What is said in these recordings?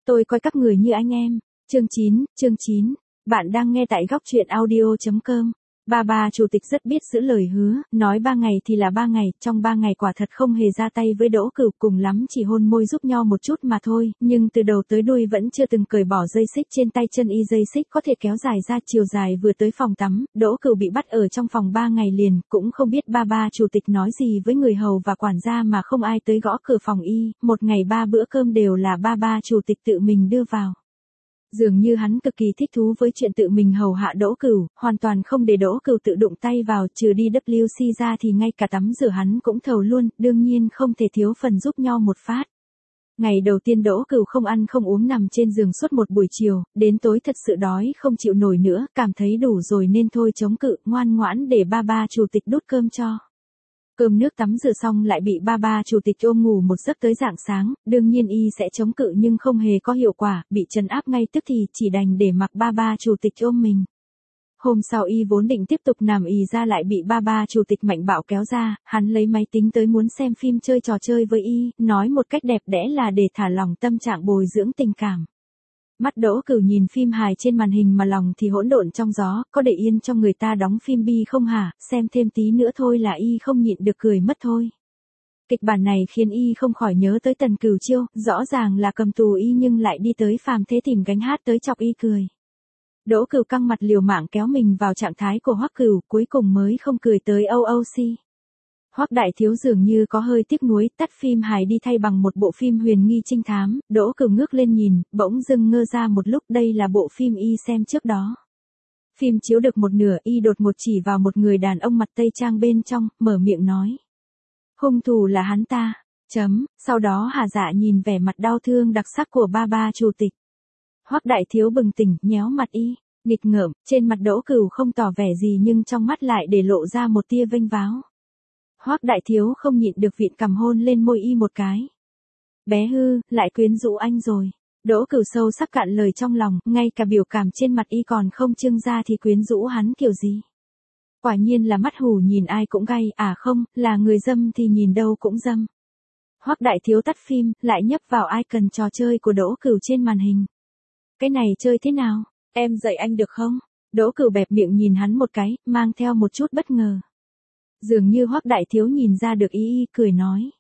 Tôi coi các người như anh em. Chương 9. Bạn đang nghe tại góc truyện audio.com. Ba chủ tịch rất biết giữ lời hứa, nói 3 ngày thì là 3 ngày, trong 3 ngày quả thật không hề ra tay với Đỗ Cửu, cùng lắm chỉ hôn môi giúp nho một chút mà thôi, nhưng từ đầu tới đuôi vẫn chưa từng cởi bỏ dây xích trên tay chân y. Dây xích có thể kéo dài ra chiều dài vừa tới phòng tắm. Đỗ Cửu bị bắt ở trong phòng 3 ngày liền, cũng không biết ba chủ tịch nói gì với người hầu và quản gia mà không ai tới gõ cửa phòng y. Một ngày 3 bữa cơm đều là ba chủ tịch tự mình đưa vào. Dường như hắn cực kỳ thích thú với chuyện tự mình hầu hạ Đỗ Cửu, hoàn toàn không để Đỗ Cửu tự đụng tay vào, trừ đi WC ra thì ngay cả tắm rửa hắn cũng thầu luôn, đương nhiên không thể thiếu phần giúp nho một phát. Ngày đầu tiên Đỗ Cửu không ăn không uống nằm trên giường suốt một buổi chiều, đến tối thật sự đói không chịu nổi nữa, cảm thấy đủ rồi nên thôi chống cự, ngoan ngoãn để ba chủ tịch đút cơm cho. Cơm nước tắm rửa xong lại bị ba chủ tịch ôm ngủ một giấc tới rạng sáng, đương nhiên y sẽ chống cự nhưng không hề có hiệu quả, bị trấn áp ngay tức thì chỉ đành để mặc ba chủ tịch ôm mình. Hôm sau y vốn định tiếp tục nằm ì ra lại bị ba chủ tịch mạnh bạo kéo ra, hắn lấy máy tính tới muốn xem phim chơi trò chơi với y, nói một cách đẹp đẽ là để thả lỏng tâm trạng bồi dưỡng tình cảm. Mắt Đỗ Cửu nhìn phim hài trên màn hình mà lòng thì hỗn độn trong gió, có để yên cho người ta đóng phim bi không hả, xem thêm tí nữa thôi là y không nhịn được cười mất thôi. Kịch bản này khiến y không khỏi nhớ tới Tần Cửu Chiêu, rõ ràng là cầm tù y nhưng lại đi tới phàm thế tìm gánh hát tới chọc y cười. Đỗ Cửu căng mặt liều mạng kéo mình vào trạng thái của Hoắc Cửu, cuối cùng mới không cười tới OOC. Hoắc đại thiếu dường như có hơi tiếc nuối, tắt phim hài đi thay bằng một bộ phim huyền nghi trinh thám. Đỗ Cửu ngước lên nhìn, bỗng dưng ngơ ra một lúc, đây là bộ phim y xem trước đó. Phim chiếu được một nửa, y đột ngột chỉ vào một người đàn ông mặt tây trang bên trong, mở miệng nói: hung thủ là hắn ta. Sau đó hà dạ nhìn vẻ mặt đau thương đặc sắc của ba chủ tịch. Hoắc đại thiếu bừng tỉnh, nhéo mặt y, nghịch ngợm. Trên mặt Đỗ Cửu không tỏ vẻ gì nhưng trong mắt lại để lộ ra một tia vênh váo. Hoắc đại thiếu không nhịn được vịn cằm hôn lên môi y một cái. Bé hư, lại quyến rũ anh rồi. Đỗ Cửu sâu sắc cạn lời trong lòng, ngay cả biểu cảm trên mặt y còn không trưng ra thì quyến rũ hắn kiểu gì. Quả nhiên là mắt hù nhìn ai cũng gay, à không, là người dâm thì nhìn đâu cũng dâm. Hoắc đại thiếu tắt phim, lại nhấp vào icon trò chơi của Đỗ Cửu trên màn hình. Cái này chơi thế nào? Em dạy anh được không? Đỗ Cửu bẹp miệng nhìn hắn một cái, mang theo một chút bất ngờ. Dường như Hoắc đại thiếu nhìn ra được y cười nói.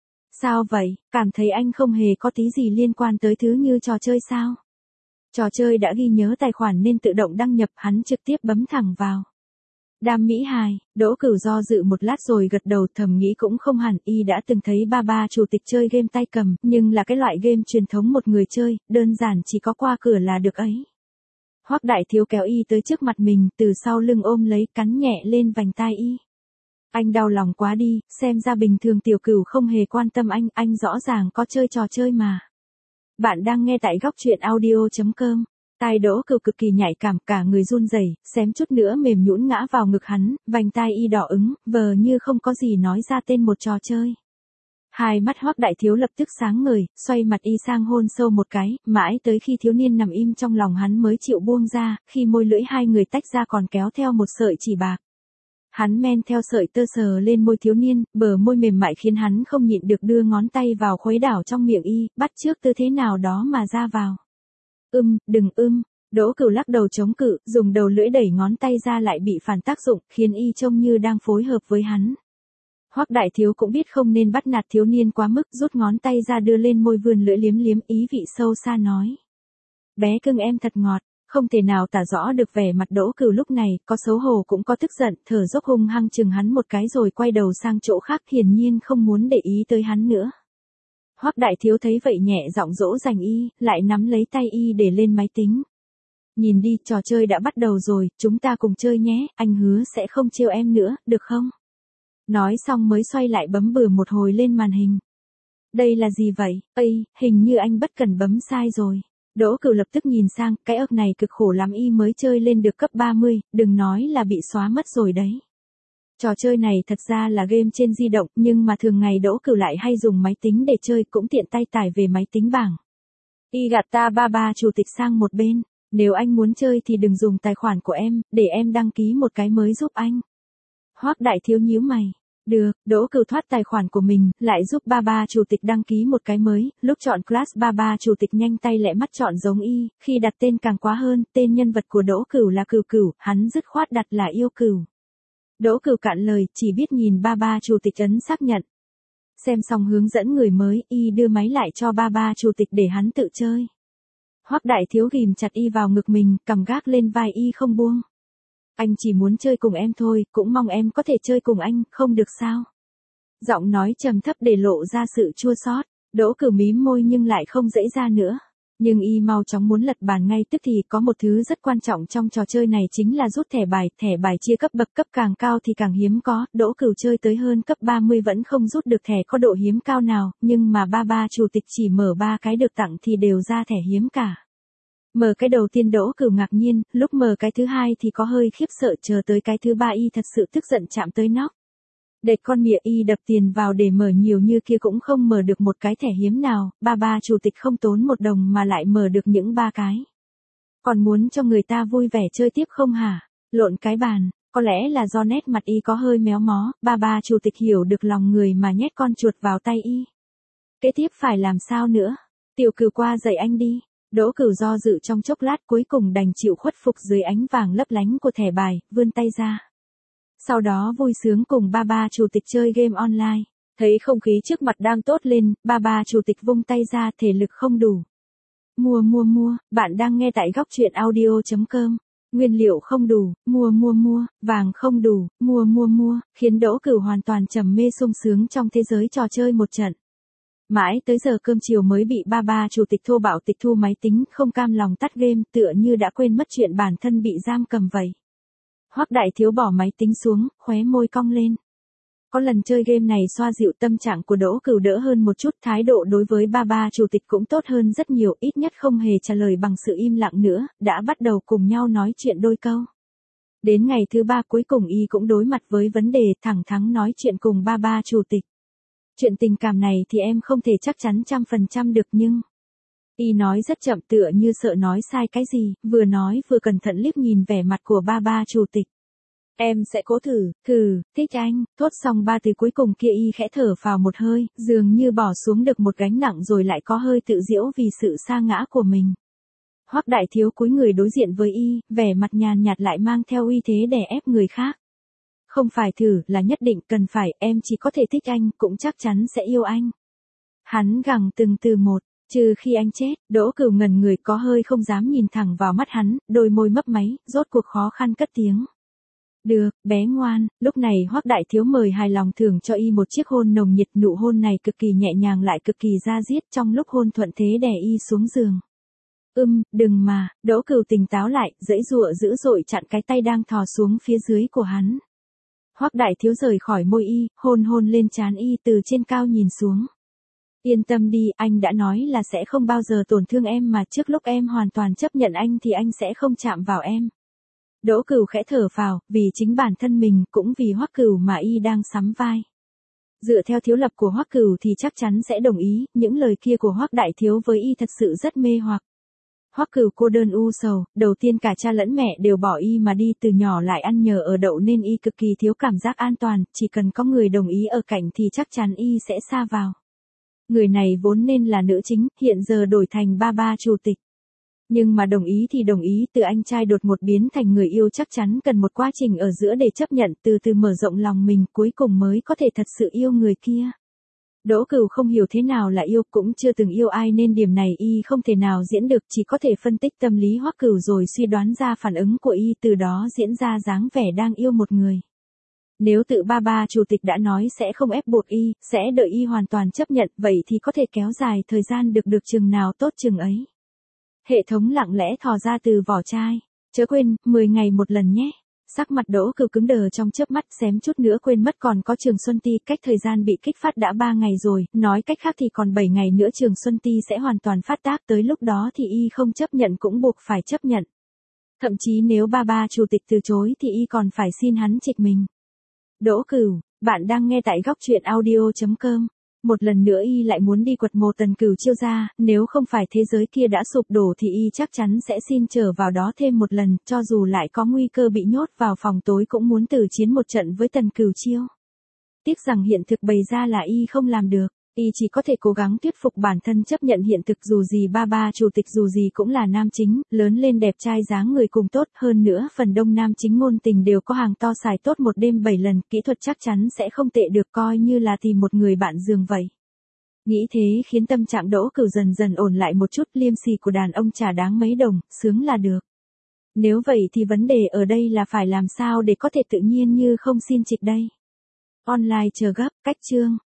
Sao vậy, cảm thấy anh không hề có tí gì liên quan tới thứ như trò chơi sao? Trò chơi đã ghi nhớ tài khoản nên tự động đăng nhập, hắn trực tiếp bấm thẳng vào. Đam mỹ hài. Đỗ Cửu do dự một lát rồi gật đầu, thầm nghĩ cũng không hẳn, y đã từng thấy ba chủ tịch chơi game tay cầm, nhưng là cái loại game truyền thống một người chơi, đơn giản chỉ có qua cửa là được ấy. Hoắc đại thiếu kéo y tới trước mặt mình, từ sau lưng ôm lấy, cắn nhẹ lên vành tai y. Anh đau lòng quá đi, xem ra bình thường tiểu Cửu không hề quan tâm anh rõ ràng có chơi trò chơi mà. Bạn đang nghe tại góc truyện audio.com. Tai Đỗ Cửu cực kỳ nhạy cảm, cả người run rẩy, xém chút nữa mềm nhũn ngã vào ngực hắn, vành tai y đỏ ửng, vờ như không có gì nói ra tên một trò chơi. Hai mắt Hoắc đại thiếu lập tức sáng ngời, xoay mặt y sang hôn sâu một cái, mãi tới khi thiếu niên nằm im trong lòng hắn mới chịu buông ra, khi môi lưỡi hai người tách ra còn kéo theo một sợi chỉ bạc. Hắn men theo sợi tơ sờ lên môi thiếu niên, bờ môi mềm mại khiến hắn không nhịn được đưa ngón tay vào khuấy đảo trong miệng y, bắt chước tư thế nào đó mà ra vào. Đừng Đỗ Cửu lắc đầu chống cự, dùng đầu lưỡi đẩy ngón tay ra lại bị phản tác dụng, khiến y trông như đang phối hợp với hắn. Hoắc đại thiếu cũng biết không nên bắt nạt thiếu niên quá mức, rút ngón tay ra đưa lên môi vươn lưỡi liếm liếm, ý vị sâu xa nói. Bé cưng em thật ngọt. Không thể nào tả rõ được vẻ mặt Đỗ Cửu lúc này, có xấu hổ cũng có tức giận, thở dốc hung hăng chừng hắn một cái rồi quay đầu sang chỗ khác, hiển nhiên không muốn để ý tới hắn nữa. Hoắc đại thiếu thấy vậy nhẹ giọng dỗ dành y, lại nắm lấy tay y để lên máy tính. Nhìn đi, trò chơi đã bắt đầu rồi, chúng ta cùng chơi nhé, anh hứa sẽ không trêu em nữa, được không? Nói xong mới xoay lại bấm bừa một hồi lên màn hình. Đây là gì vậy? Hình như anh bất cẩn bấm sai rồi. Đỗ Cửu lập tức nhìn sang, cái ấp này cực khổ lắm y mới chơi lên được cấp 30, đừng nói là bị xóa mất rồi đấy. Trò chơi này thật ra là game trên di động, nhưng mà thường ngày Đỗ Cửu lại hay dùng máy tính để chơi, cũng tiện tay tải về máy tính bảng. Y gạt ta ba chủ tịch sang một bên, nếu anh muốn chơi thì đừng dùng tài khoản của em, để em đăng ký một cái mới giúp anh. Hoắc đại thiếu nhíu mày, Được, Đỗ Cửu thoát tài khoản của mình, lại giúp ba chủ tịch đăng ký một cái mới, lúc chọn class ba chủ tịch nhanh tay lẹ mắt chọn giống y, khi đặt tên càng quá hơn, tên nhân vật của Đỗ Cửu là Cửu Cửu, hắn dứt khoát đặt là Yêu Cửu. Đỗ Cửu cạn lời, chỉ biết nhìn ba chủ tịch ấn xác nhận. Xem xong hướng dẫn người mới, y đưa máy lại cho ba chủ tịch để hắn tự chơi. Hoắc Đại Thiếu ghìm chặt y vào ngực mình, cầm gác lên vai y không buông. Anh chỉ muốn chơi cùng em thôi, cũng mong em có thể chơi cùng anh, không được sao? Giọng nói trầm thấp để lộ ra sự chua xót. Đỗ Cửu mím môi nhưng lại không dễ ra nữa. Nhưng y mau chóng muốn lật bàn ngay tức thì có một thứ rất quan trọng trong trò chơi này chính là rút thẻ bài chia cấp bậc cấp càng cao thì càng hiếm có, Đỗ Cửu chơi tới hơn cấp 30 vẫn không rút được thẻ có độ hiếm cao nào, nhưng mà ba chủ tịch chỉ mở 3 cái được tặng thì đều ra thẻ hiếm cả. Mở cái đầu tiên Đỗ Cửu ngạc nhiên, lúc mở cái thứ hai thì có hơi khiếp sợ, chờ tới cái thứ ba y thật sự tức giận chạm tới nóc. Đệt con mịa y đập tiền vào để mở nhiều như kia cũng không mở được một cái thẻ hiếm nào, ba chủ tịch không tốn một đồng mà lại mở được những 3 cái. Còn muốn cho người ta vui vẻ chơi tiếp không hả? Lộn cái bàn, có lẽ là do nét mặt y có hơi méo mó, ba chủ tịch hiểu được lòng người mà nhét con chuột vào tay y. Kế tiếp phải làm sao nữa? Tiểu Cửu qua dạy anh đi. Đỗ Cửu do dự trong chốc lát cuối cùng đành chịu khuất phục dưới ánh vàng lấp lánh của thẻ bài, vươn tay ra. Sau đó vui sướng cùng ba chủ tịch chơi game online. Thấy không khí trước mặt đang tốt lên, ba chủ tịch vung tay ra, thể lực không đủ. Mua, bạn đang nghe tại góc truyện audio.com. Nguyên liệu không đủ, mua, vàng không đủ, mua, khiến Đỗ Cửu hoàn toàn trầm mê sung sướng trong thế giới trò chơi một trận. Mãi tới giờ cơm chiều mới bị ba chủ tịch thô bạo tịch thu máy tính, không cam lòng tắt game, tựa như đã quên mất chuyện bản thân bị giam cầm vậy. Hoắc Đại Thiếu bỏ máy tính xuống, khóe môi cong lên. Có lần chơi game này xoa dịu tâm trạng của Đỗ Cửu đỡ hơn một chút, thái độ đối với ba chủ tịch cũng tốt hơn rất nhiều, ít nhất không hề trả lời bằng sự im lặng nữa, đã bắt đầu cùng nhau nói chuyện đôi câu. Đến ngày thứ 3 cuối cùng y cũng đối mặt với vấn đề, thẳng thắn nói chuyện cùng ba chủ tịch. Chuyện tình cảm này thì em không thể chắc chắn 100% được nhưng... Y nói rất chậm tựa như sợ nói sai cái gì, vừa nói vừa cẩn thận liếc nhìn vẻ mặt của ba chủ tịch. Em sẽ cố thử, thích anh, thốt xong 3 từ cuối cùng kia y khẽ thở phào một hơi, dường như bỏ xuống được một gánh nặng rồi lại có hơi tự giễu vì sự sa ngã của mình. Hoắc Đại Thiếu cúi người đối diện với y, vẻ mặt nhàn nhạt lại mang theo uy thế đè ép người khác. Không phải thử, là nhất định cần phải, em chỉ có thể thích anh, cũng chắc chắn sẽ yêu anh. Hắn gằn từng từ một, trừ khi anh chết. Đỗ Cửu ngẩn người, có hơi không dám nhìn thẳng vào mắt hắn, đôi môi mấp máy, rốt cuộc khó khăn cất tiếng. Được, bé ngoan. Lúc này Hoắc Đại Thiếu mời hài lòng thưởng cho y một chiếc hôn nồng nhiệt, nụ hôn này cực kỳ nhẹ nhàng lại cực kỳ da diết, trong lúc hôn thuận thế đè y xuống giường. Đừng mà. Đỗ Cửu tỉnh táo lại, giãy giụa dữ dội chặn cái tay đang thò xuống phía dưới của hắn. Hoắc Đại Thiếu rời khỏi môi y, hôn lên trán y từ trên cao nhìn xuống. Yên tâm đi, anh đã nói là sẽ không bao giờ tổn thương em mà, trước lúc em hoàn toàn chấp nhận anh thì anh sẽ không chạm vào em. Đỗ Cửu khẽ thở phào, vì chính bản thân mình, cũng vì Hoắc Cửu mà y đang sắm vai. Dựa theo thiếu lập của Hoắc Cửu thì chắc chắn sẽ đồng ý, những lời kia của Hoắc Đại Thiếu với y thật sự rất mê hoặc. Hoắc Cửu cô đơn u sầu, đầu tiên cả cha lẫn mẹ đều bỏ y mà đi, từ nhỏ lại ăn nhờ ở đậu nên y cực kỳ thiếu cảm giác an toàn, chỉ cần có người đồng ý ở cạnh thì chắc chắn y sẽ sa vào. Người này vốn nên là nữ chính, hiện giờ đổi thành ba chủ tịch. Nhưng mà đồng ý thì đồng ý, từ anh trai đột ngột biến thành người yêu chắc chắn cần một quá trình ở giữa để chấp nhận, từ từ mở rộng lòng mình, cuối cùng mới có thể thật sự yêu người kia. Đỗ Cửu không hiểu thế nào là yêu, cũng chưa từng yêu ai nên điểm này y không thể nào diễn được, chỉ có thể phân tích tâm lý Hoắc Cửu rồi suy đoán ra phản ứng của y, từ đó diễn ra dáng vẻ đang yêu một người. Nếu tự ba chủ tịch đã nói sẽ không ép buộc y, sẽ đợi y hoàn toàn chấp nhận, vậy thì có thể kéo dài thời gian được chừng nào tốt chừng ấy. Hệ thống lặng lẽ thò ra từ vỏ chai. Chớ quên, 10 ngày một lần nhé. Sắc mặt Đỗ Cửu cứng đờ trong chớp mắt, xém chút nữa quên mất còn có Trường Xuân Ti, cách thời gian bị kích phát đã 3 ngày rồi, nói cách khác thì còn 7 ngày nữa Trường Xuân Ti sẽ hoàn toàn phát tác, tới lúc đó thì y không chấp nhận cũng buộc phải chấp nhận. Thậm chí nếu ba chủ tịch từ chối thì y còn phải xin hắn trịch mình. Đỗ Cửu, bạn đang nghe tại góc truyện audio.com. Một lần nữa y lại muốn đi quật mộ Tần Cửu Chiêu ra, nếu không phải thế giới kia đã sụp đổ thì y chắc chắn sẽ xin trở vào đó thêm một lần, cho dù lại có nguy cơ bị nhốt vào phòng tối cũng muốn tử chiến một trận với Tần Cửu Chiêu. Tiếc rằng hiện thực bày ra là y không làm được. Y chỉ có thể cố gắng thuyết phục bản thân chấp nhận hiện thực, dù gì ba chủ tịch dù gì cũng là nam chính, lớn lên đẹp trai dáng người cùng tốt, hơn nữa phần đông nam chính ngôn tình đều có hàng to xài tốt một đêm 7 lần, kỹ thuật chắc chắn sẽ không tệ được, coi như là tìm một người bạn giường vậy. Nghĩ thế khiến tâm trạng Đỗ Cửu dần dần ổn lại một chút, liêm sỉ của đàn ông chả đáng mấy đồng, sướng là được. Nếu vậy thì vấn đề ở đây là phải làm sao để có thể tự nhiên như không xin trịch đây. Online chờ gấp, cách chương.